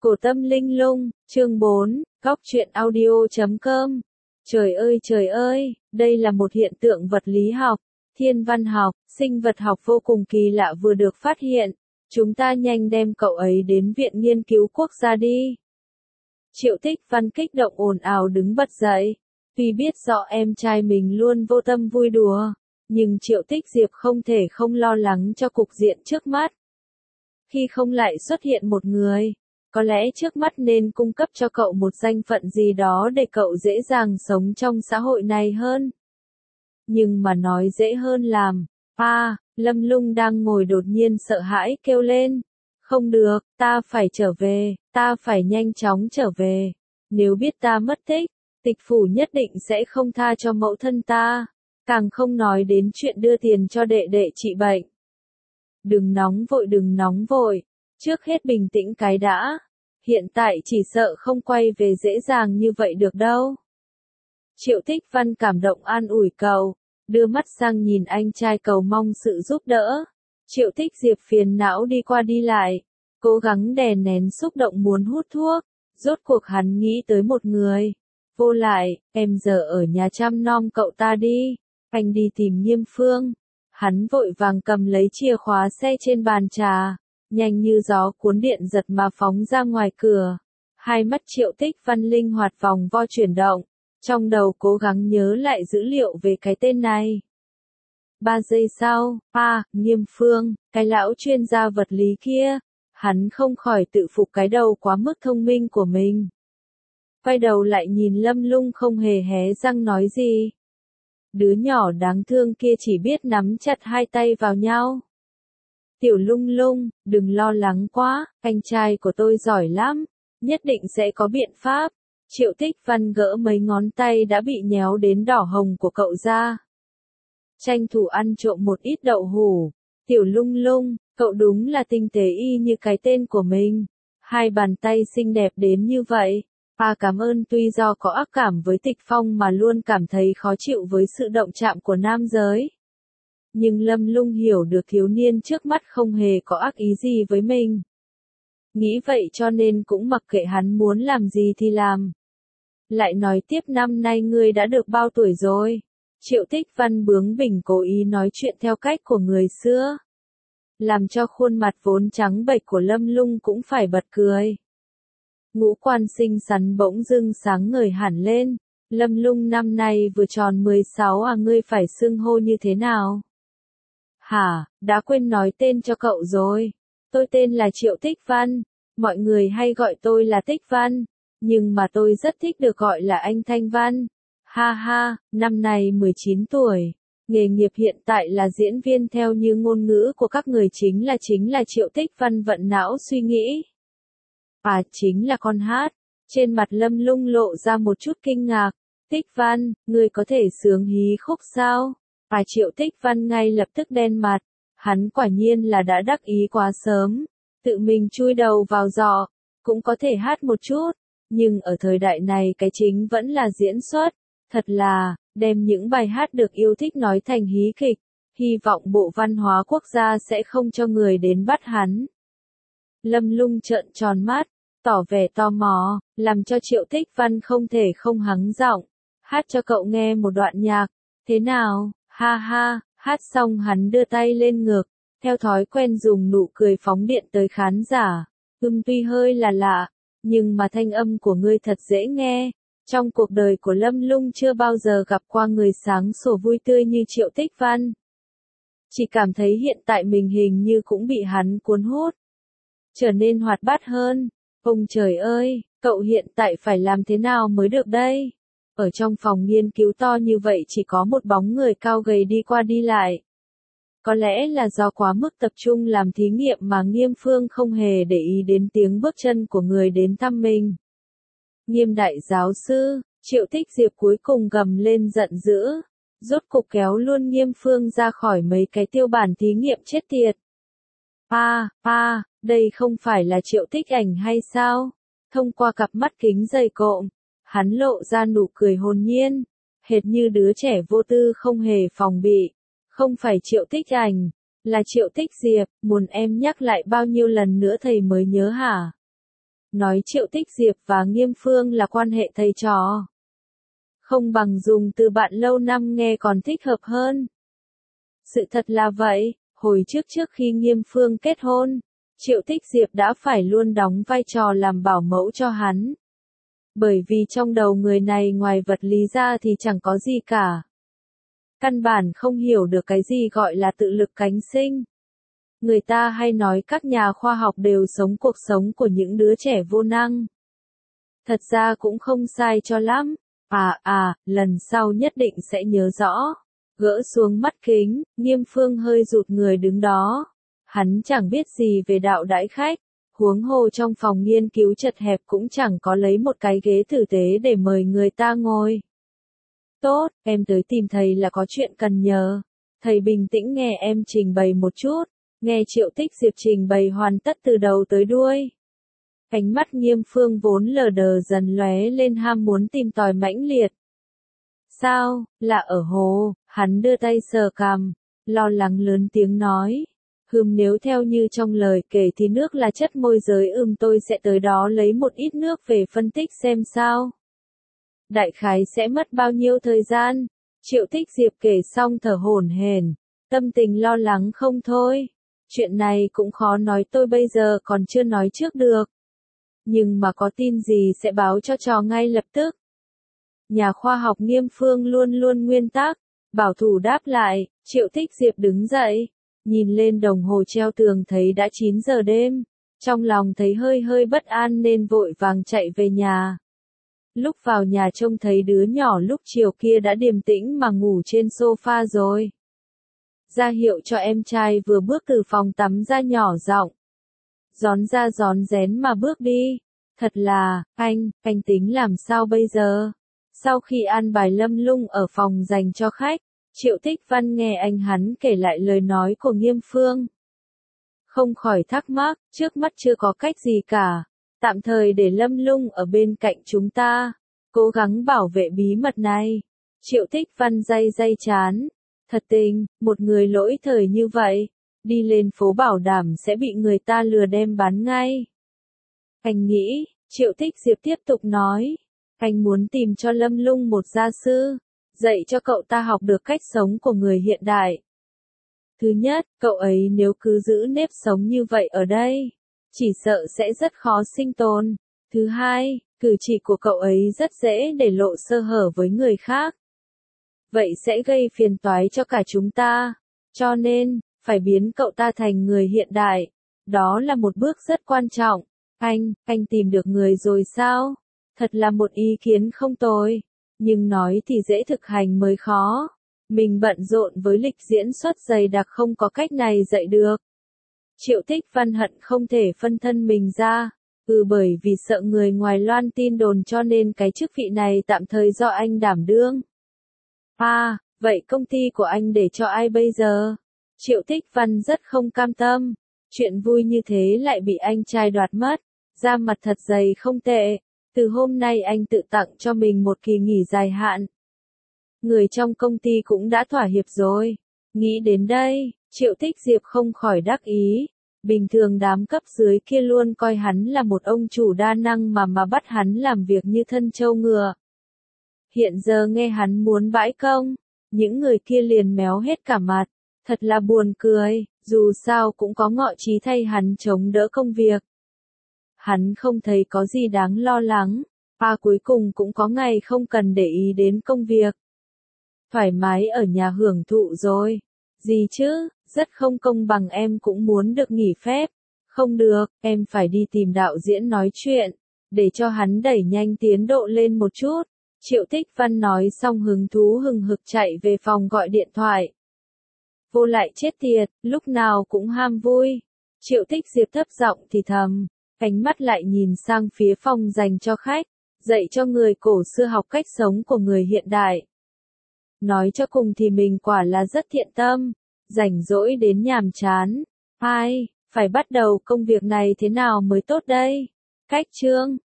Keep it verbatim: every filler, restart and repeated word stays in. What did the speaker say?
Cổ Tâm Linh Lung, chương bốn, góc truyện audio chấm com. Trời ơi trời ơi, đây là một hiện tượng vật lý học, thiên văn học, sinh vật học vô cùng kỳ lạ vừa được phát hiện. Chúng ta nhanh đem cậu ấy đến Viện Nghiên cứu Quốc gia đi. Triệu Tích Văn kích động ồn ào đứng bật dậy. Tuy biết rõ em trai mình luôn vô tâm vui đùa, nhưng Triệu Tích Diệp không thể không lo lắng cho cục diện trước mắt. Khi không lại xuất hiện một người, có lẽ trước mắt nên cung cấp cho cậu một danh phận gì đó để cậu dễ dàng sống trong xã hội này hơn. Nhưng mà nói dễ hơn làm. À, Lâm Lung đang ngồi đột nhiên sợ hãi kêu lên. Không được, ta phải trở về, ta phải nhanh chóng trở về. Nếu biết ta mất tích, tịch phủ nhất định sẽ không tha cho mẫu thân ta. Càng không nói đến chuyện đưa tiền cho đệ đệ trị bệnh. Đừng nóng vội đừng nóng vội. Trước hết bình tĩnh cái đã. Hiện tại chỉ sợ không quay về dễ dàng như vậy được đâu. Triệu Tích Văn cảm động an ủi cậu, đưa mắt sang nhìn anh trai cầu mong sự giúp đỡ. Triệu Tích Diệp phiền não đi qua đi lại, cố gắng đè nén xúc động muốn hút thuốc. Rốt cuộc hắn nghĩ tới một người. Vô lại, em giờ ở nhà chăm nom cậu ta đi, anh đi tìm Nghiêm Phương. Hắn vội vàng cầm lấy chìa khóa xe trên bàn trà, nhanh như gió cuốn điện giật mà phóng ra ngoài cửa. Hai mắt Triệu Tích Văn linh hoạt vòng vo chuyển động, trong đầu cố gắng nhớ lại dữ liệu về cái tên này. Ba giây sau, à, Nghiêm Phương, cái lão chuyên gia vật lý kia, hắn không khỏi tự phục cái đầu quá mức thông minh của mình. Quay đầu lại nhìn Lâm Lung không hề hé răng nói gì. Đứa nhỏ đáng thương kia chỉ biết nắm chặt hai tay vào nhau. Tiểu Lung Lung, đừng lo lắng quá, anh trai của tôi giỏi lắm, nhất định sẽ có biện pháp. Triệu Tích Văn gỡ mấy ngón tay đã bị nhéo đến đỏ hồng của cậu ra. Tranh thủ ăn trộm một ít đậu hủ. Tiểu Lung Lung, cậu đúng là tinh tế y như cái tên của mình. Hai bàn tay xinh đẹp đến như vậy. À cảm ơn. Tuy do có ác cảm với Tịch Phong mà luôn cảm thấy khó chịu với sự động chạm của nam giới. Nhưng Lâm Lung hiểu được thiếu niên trước mắt không hề có ác ý gì với mình. Nghĩ vậy cho nên cũng mặc kệ hắn muốn làm gì thì làm. Lại nói tiếp năm nay ngươi đã được bao tuổi rồi? Triệu Tích Văn bướng bỉnh cố ý nói chuyện theo cách của người xưa. Làm cho khuôn mặt vốn trắng bệch của Lâm Lung cũng phải bật cười. Ngũ quan xinh xắn bỗng dưng sáng ngời hẳn lên. Lâm Lung năm nay vừa tròn mười sáu à, ngươi phải xưng hô như thế nào? Hả, đã quên nói tên cho cậu rồi. Tôi tên là Triệu Tích Văn. Mọi người hay gọi tôi là Tích Văn. Nhưng mà tôi rất thích được gọi là anh Thanh Văn. Ha ha, năm nay mười chín tuổi. Nghề nghiệp hiện tại là diễn viên theo như ngôn ngữ của các người chính là chính là Triệu Tích Văn vận não suy nghĩ. À chính là con hát. Trên mặt Lâm Lung lộ ra một chút kinh ngạc. Tích Văn, ngươi có thể sướng hí khúc sao? À Triệu Tích Văn ngay lập tức đen mặt. Hắn quả nhiên là đã đắc ý quá sớm. Tự mình chui đầu vào giỏ. Cũng có thể hát một chút. Nhưng ở thời đại này cái chính vẫn là diễn xuất. Thật là, đem những bài hát được yêu thích nói thành hí kịch. Hy vọng Bộ Văn hóa Quốc gia sẽ không cho người đến bắt hắn. Lâm Lung trợn tròn mắt, tỏ vẻ tò mò, làm cho Triệu Tích Văn không thể không hắng giọng. Hát cho cậu nghe một đoạn nhạc. Thế nào? Ha ha, hát xong hắn đưa tay lên ngực, theo thói quen dùng nụ cười phóng điện tới khán giả. Ưm tuy hơi là lạ, nhưng mà thanh âm của ngươi thật dễ nghe. Trong cuộc đời của Lâm Lung chưa bao giờ gặp qua người sáng sủa vui tươi như Triệu Tích Văn. Chỉ cảm thấy hiện tại mình hình như cũng bị hắn cuốn hút. Trở nên hoạt bát hơn. Ông trời ơi, cậu hiện tại phải làm thế nào mới được đây? Ở trong phòng nghiên cứu to như vậy chỉ có một bóng người cao gầy đi qua đi lại. Có lẽ là do quá mức tập trung làm thí nghiệm mà Nghiêm Phương không hề để ý đến tiếng bước chân của người đến thăm mình. Nghiêm đại giáo sư, Triệu Tích Diệp cuối cùng gầm lên giận dữ. Rốt cục kéo luôn Nghiêm Phương ra khỏi mấy cái tiêu bản thí nghiệm chết tiệt. À, à, đây không phải là Triệu Tích Ảnh hay sao? Thông qua cặp mắt kính dày cộm, hắn lộ ra nụ cười hồn nhiên, hệt như đứa trẻ vô tư không hề phòng bị. Không phải Triệu Tích Ảnh, là Triệu Tích Diệp, muốn em nhắc lại bao nhiêu lần nữa thầy mới nhớ hả? nói Triệu Tích Diệp và Nghiêm Phương là quan hệ thầy trò. Không bằng dùng từ bạn lâu năm nghe còn thích hợp hơn. Sự thật là vậy, hồi trước trước khi Nghiêm Phương kết hôn, Triệu Tích Diệp đã phải luôn đóng vai trò làm bảo mẫu cho hắn. Bởi vì trong đầu người này ngoài vật lý ra thì chẳng có gì cả. Căn bản không hiểu được cái gì gọi là tự lực cánh sinh. Người ta hay nói các nhà khoa học đều sống cuộc sống của những đứa trẻ vô năng. Thật ra cũng không sai cho lắm. À à, lần sau nhất định sẽ nhớ rõ. Gỡ xuống mắt kính, Nghiêm Phương hơi rụt người đứng đó. Hắn chẳng biết gì về đạo đãi khách. Huống hồ trong phòng nghiên cứu chật hẹp cũng chẳng có lấy một cái ghế tử tế để mời người ta ngồi. Tốt, em tới tìm thầy là có chuyện cần nhờ. Thầy bình tĩnh nghe em trình bày một chút. Nghe Triệu Tích Diệp trình bày hoàn tất từ đầu tới đuôi. Ánh mắt Nghiêm Phương vốn lờ đờ dần lóe lên ham muốn tìm tòi mãnh liệt. Sao, là ở hồ, hắn đưa tay sờ cằm, lo lắng lớn tiếng nói. Hừm, nếu theo như trong lời kể thì nước là chất môi giới, ừm tôi sẽ tới đó lấy một ít nước về phân tích xem sao. Đại khái sẽ mất bao nhiêu thời gian? Triệu Tích Diệp kể xong thở hổn hển, tâm tình lo lắng không thôi. Chuyện này cũng khó nói, tôi bây giờ còn chưa nói trước được. Nhưng mà có tin gì sẽ báo cho trò ngay lập tức. Nhà khoa học Nghiêm Phương luôn luôn nguyên tắc, bảo thủ đáp lại. Triệu Tích Diệp đứng dậy, nhìn lên đồng hồ treo tường thấy đã chín giờ đêm, trong lòng thấy hơi hơi bất an nên vội vàng chạy về nhà. Lúc vào nhà trông thấy đứa nhỏ lúc chiều kia đã điềm tĩnh mà ngủ trên sofa rồi. Ra hiệu cho em trai vừa bước từ phòng tắm ra nhỏ giọng. Rón ra rón rén mà bước đi. Thật là, anh, anh tính làm sao bây giờ? Sau khi an bài Lâm Lung ở phòng dành cho khách, Triệu Tích Văn nghe anh hắn kể lại lời nói của Nghiêm Phương. Không khỏi thắc mắc, trước mắt chưa có cách gì cả. Tạm thời để Lâm Lung ở bên cạnh chúng ta. Cố gắng bảo vệ bí mật này. Triệu Tích Văn day day chán. Thật tình, một người lỗi thời như vậy, đi lên phố bảo đảm sẽ bị người ta lừa đem bán ngay. Anh nghĩ, Triệu Tích Diệp tiếp tục nói, anh muốn tìm cho Lâm Lung một gia sư, dạy cho cậu ta học được cách sống của người hiện đại. Thứ nhất, cậu ấy nếu cứ giữ nếp sống như vậy ở đây, chỉ sợ sẽ rất khó sinh tồn. Thứ hai, cử chỉ của cậu ấy rất dễ để lộ sơ hở với người khác. Vậy sẽ gây phiền toái cho cả chúng ta. Cho nên, phải biến cậu ta thành người hiện đại. Đó là một bước rất quan trọng. Anh, anh tìm được người rồi sao? Thật là một ý kiến không tồi. Nhưng nói thì dễ thực hành mới khó. Mình bận rộn với lịch diễn xuất dày đặc không có cách này dạy được. Triệu Tích Văn hận không thể phân thân mình ra. Ừ, bởi vì sợ người ngoài loan tin đồn cho nên cái chức vị này tạm thời do anh đảm đương. À, vậy công ty của anh để cho ai bây giờ? Triệu Tích Văn rất không cam tâm. Chuyện vui như thế lại bị anh trai đoạt mất. Da mặt thật dày không tệ. Từ hôm nay anh tự tặng cho mình một kỳ nghỉ dài hạn. Người trong công ty cũng đã thỏa hiệp rồi. Nghĩ đến đây, Triệu Tích Diệp không khỏi đắc ý. Bình thường đám cấp dưới kia luôn coi hắn là một ông chủ đa năng mà mà bắt hắn làm việc như thân trâu ngựa. Hiện giờ nghe hắn muốn bãi công, những người kia liền méo hết cả mặt. Thật là buồn cười, dù sao cũng có ngọ trí thay hắn chống đỡ công việc. Hắn không thấy có gì đáng lo lắng, và cuối cùng cũng có ngày không cần để ý đến công việc. Thoải mái ở nhà hưởng thụ rồi. Gì chứ, rất không công bằng, em cũng muốn được nghỉ phép. Không được, em phải đi tìm đạo diễn nói chuyện, để cho hắn đẩy nhanh tiến độ lên một chút. Triệu Tích Văn nói xong hứng thú hừng hực chạy về phòng gọi điện thoại. Vô lại chết tiệt, lúc nào cũng ham vui. Triệu Tích Diệp thấp giọng thì thầm, ánh mắt lại nhìn sang phía phòng dành cho khách, dạy cho người cổ xưa học cách sống của người hiện đại. Nói cho cùng thì mình quả là rất thiện tâm, rảnh rỗi đến nhàm chán. Ai, phải bắt đầu công việc này thế nào mới tốt đây? Cách chương